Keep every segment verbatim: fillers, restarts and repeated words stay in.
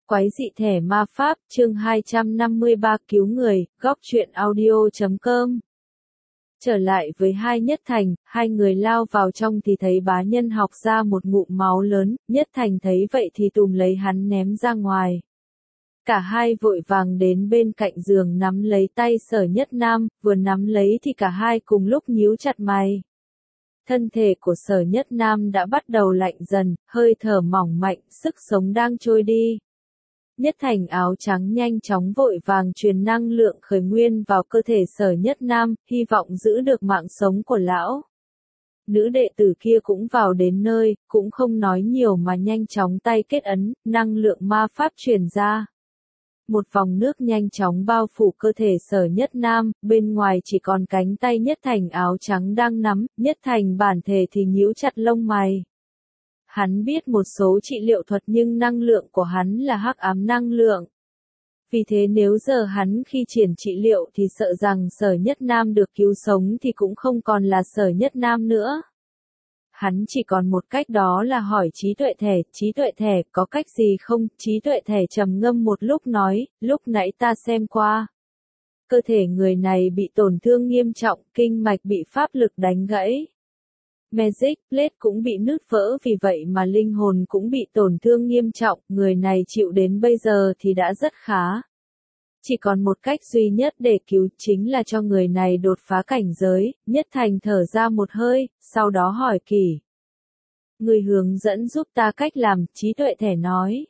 Quái dị thẻ ma pháp, chương hai trăm năm mươi ba cứu người, góc truyện audio chấm com. Trở lại với hai Nhất Thành, hai người lao vào trong thì thấy bá nhân học ra một ngụm máu lớn, Nhất Thành thấy vậy thì tùm lấy hắn ném ra ngoài. Cả hai vội vàng đến bên cạnh giường nắm lấy tay Sở Nhất Nam, vừa nắm lấy thì cả hai cùng lúc nhíu chặt mày. Thân thể của Sở Nhất Nam đã bắt đầu lạnh dần, hơi thở mỏng mạnh, sức sống đang trôi đi. Nhất Thành áo trắng nhanh chóng vội vàng truyền năng lượng khởi nguyên vào cơ thể Sở Nhất Nam, hy vọng giữ được mạng sống của lão. Nữ đệ tử kia cũng vào đến nơi, cũng không nói nhiều mà nhanh chóng tay kết ấn, năng lượng ma pháp truyền ra. Một vòng nước nhanh chóng bao phủ cơ thể Sở Nhất Nam, bên ngoài chỉ còn cánh tay Nhất Thành áo trắng đang nắm, Nhất Thành bản thể thì nhíu chặt lông mày. Hắn biết một số trị liệu thuật nhưng năng lượng của hắn là hắc ám năng lượng. Vì thế nếu giờ hắn khi triển trị liệu thì sợ rằng Sở Nhất Nam được cứu sống thì cũng không còn là Sở Nhất Nam nữa. Hắn chỉ còn một cách, đó là hỏi trí tuệ thẻ, trí tuệ thẻ có cách gì không? Trí tuệ thẻ trầm ngâm một lúc nói, lúc nãy ta xem qua. Cơ thể người này bị tổn thương nghiêm trọng, kinh mạch bị pháp lực đánh gãy. Magic Plate cũng bị nứt vỡ, vì vậy mà linh hồn cũng bị tổn thương nghiêm trọng, người này chịu đến bây giờ thì đã rất khá. Chỉ còn một cách duy nhất để cứu, chính là cho người này đột phá cảnh giới. Nhất Thành thở ra một hơi, sau đó hỏi Kỳ. Người hướng dẫn giúp ta cách làm, trí tuệ thẻ nói.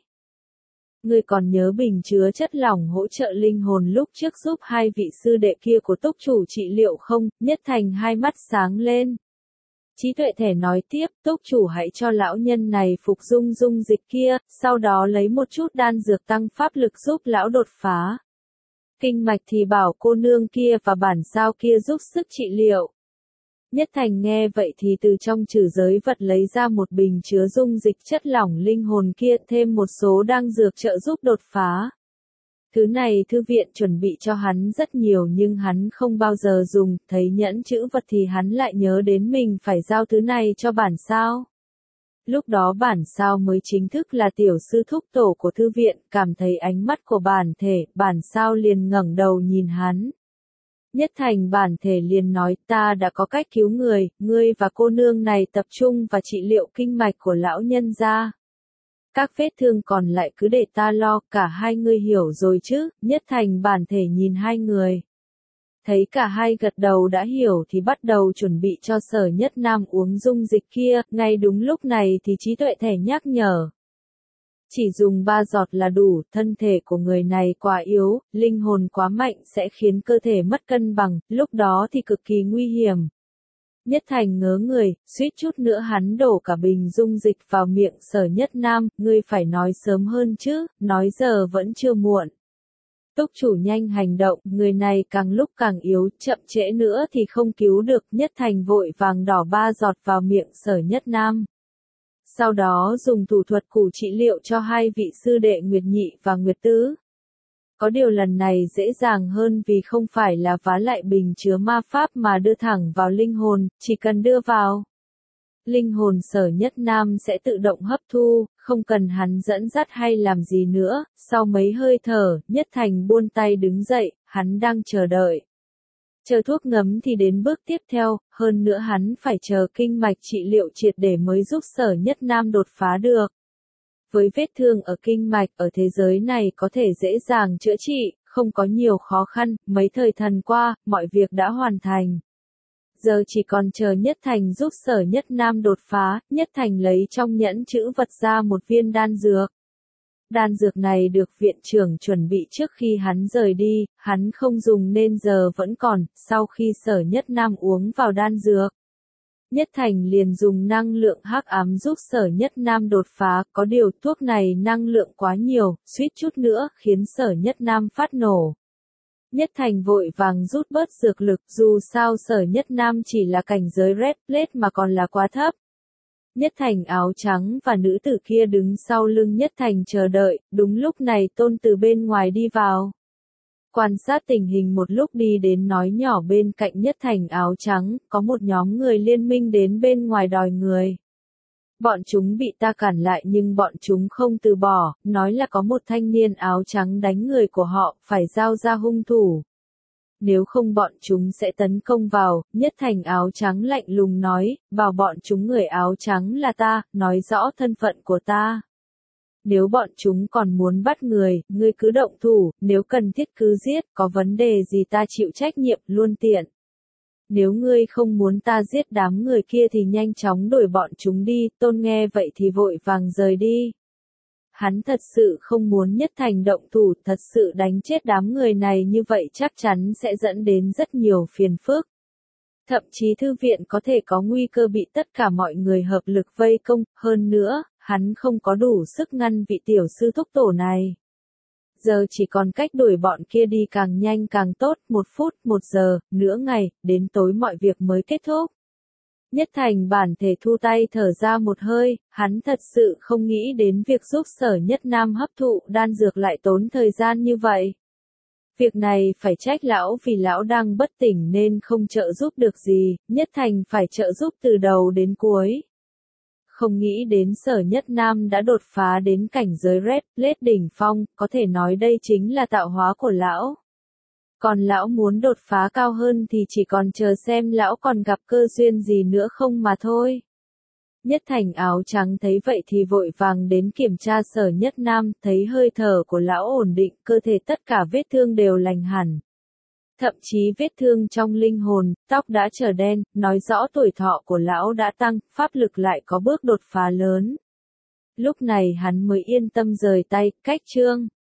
Người còn nhớ bình chứa chất lỏng hỗ trợ linh hồn lúc trước giúp hai vị sư đệ kia của túc chủ trị liệu không? Nhất Thành hai mắt sáng lên. Trí tuệ thẻ nói tiếp, túc chủ hãy cho lão nhân này phục dung dung dịch kia, sau đó lấy một chút đan dược tăng pháp lực giúp lão đột phá. Kinh mạch thì bảo cô nương kia và bản sao kia giúp sức trị liệu. Nhất Thành nghe vậy thì từ trong trừ giới vật lấy ra một bình chứa dung dịch chất lỏng linh hồn kia, thêm một số đan dược trợ giúp đột phá. Thứ này thư viện chuẩn bị cho hắn rất nhiều nhưng hắn không bao giờ dùng, thấy nhẫn chữ vật thì hắn lại nhớ đến mình phải giao thứ này cho bản sao. Lúc đó bản sao mới chính thức là tiểu sư thúc tổ của thư viện, cảm thấy ánh mắt của bản thể, bản sao liền ngẩng đầu nhìn hắn. Nhất Thành bản thể liền nói, ta đã có cách cứu người, ngươi và cô nương này tập trung và trị liệu kinh mạch của lão nhân gia. Các vết thương còn lại cứ để ta lo, cả hai ngươi hiểu rồi chứ? Nhất Thành bản thể nhìn hai người. Thấy cả hai gật đầu đã hiểu thì bắt đầu chuẩn bị cho Sở Nhất Nam uống dung dịch kia, ngay đúng lúc này thì trí tuệ thẻ nhắc nhở. Chỉ dùng ba giọt là đủ, thân thể của người này quá yếu, linh hồn quá mạnh sẽ khiến cơ thể mất cân bằng, lúc đó thì cực kỳ nguy hiểm. Nhất Thành ngớ người, suýt chút nữa hắn đổ cả bình dung dịch vào miệng Sở Nhất Nam, ngươi phải nói sớm hơn chứ, nói giờ vẫn chưa muộn. Túc chủ nhanh hành động, người này càng lúc càng yếu, chậm trễ nữa thì không cứu được. Nhất Thành vội vàng đỏ ba giọt vào miệng Sở Nhất Nam. Sau đó dùng thủ thuật củ trị liệu cho hai vị sư đệ Nguyệt Nhị và Nguyệt Tứ. Có điều lần này dễ dàng hơn vì không phải là vá lại bình chứa ma pháp mà đưa thẳng vào linh hồn, chỉ cần đưa vào. Linh hồn Sở Nhất Nam sẽ tự động hấp thu, không cần hắn dẫn dắt hay làm gì nữa. Sau mấy hơi thở, Nhất Thành buông tay đứng dậy, hắn đang chờ đợi. Chờ thuốc ngấm thì đến bước tiếp theo, hơn nữa hắn phải chờ kinh mạch trị liệu triệt để mới giúp Sở Nhất Nam đột phá được. Với vết thương ở kinh mạch ở thế giới này có thể dễ dàng chữa trị, không có nhiều khó khăn, mấy thời thần qua, mọi việc đã hoàn thành. Giờ chỉ còn chờ Nhất Thành giúp Sở Nhất Nam đột phá. Nhất Thành lấy trong nhẫn chữ vật ra một viên đan dược. Đan dược này được viện trưởng chuẩn bị trước khi hắn rời đi, hắn không dùng nên giờ vẫn còn. Sau khi Sở Nhất Nam uống vào đan dược, Nhất Thành liền dùng năng lượng hắc ám giúp Sở Nhất Nam đột phá, có điều thuốc này năng lượng quá nhiều, suýt chút nữa khiến Sở Nhất Nam phát nổ. Nhất Thành vội vàng rút bớt dược lực, dù sao Sở Nhất Nam chỉ là cảnh giới Red Plate mà còn là quá thấp. Nhất Thành áo trắng và nữ tử kia đứng sau lưng Nhất Thành chờ đợi, đúng lúc này Tôn từ bên ngoài đi vào. Quan sát tình hình một lúc đi đến nói nhỏ bên cạnh Nhất Thành áo trắng, có một nhóm người liên minh đến bên ngoài đòi người. Bọn chúng bị ta cản lại nhưng bọn chúng không từ bỏ, nói là có một thanh niên áo trắng đánh người của họ, phải giao ra hung thủ. Nếu không bọn chúng sẽ tấn công vào, Nhất Thành áo trắng lạnh lùng nói, bảo bọn chúng người áo trắng là ta, nói rõ thân phận của ta. Nếu bọn chúng còn muốn bắt người, ngươi cứ động thủ, nếu cần thiết cứ giết, có vấn đề gì ta chịu trách nhiệm, luôn tiện. Nếu ngươi không muốn ta giết đám người kia thì nhanh chóng đuổi bọn chúng đi, Tôn nghe vậy thì vội vàng rời đi. Hắn thật sự không muốn Nhất Thành động thủ, thật sự đánh chết đám người này như vậy chắc chắn sẽ dẫn đến rất nhiều phiền phức. Thậm chí thư viện có thể có nguy cơ bị tất cả mọi người hợp lực vây công, hơn nữa, hắn không có đủ sức ngăn vị tiểu sư thúc tổ này. Giờ chỉ còn cách đuổi bọn kia đi càng nhanh càng tốt, một phút, một giờ, nửa ngày, đến tối mọi việc mới kết thúc. Nhất Thành bản thể thu tay thở ra một hơi, hắn thật sự không nghĩ đến việc giúp Sở Nhất Nam hấp thụ đan dược lại tốn thời gian như vậy. Việc này phải trách lão vì lão đang bất tỉnh nên không trợ giúp được gì, Nhất Thành phải trợ giúp từ đầu đến cuối. Không nghĩ đến Sở Nhất Nam đã đột phá đến cảnh giới Red Blade đỉnh phong, có thể nói đây chính là tạo hóa của lão. Còn lão muốn đột phá cao hơn thì chỉ còn chờ xem lão còn gặp cơ duyên gì nữa không mà thôi. Nhất Thành áo trắng thấy vậy thì vội vàng đến kiểm tra Sở Nhất Nam, thấy hơi thở của lão ổn định, cơ thể tất cả vết thương đều lành hẳn. Thậm chí vết thương trong linh hồn, tóc đã trở đen, nói rõ tuổi thọ của lão đã tăng, pháp lực lại có bước đột phá lớn. Lúc này hắn mới yên tâm rời tay, cách chương.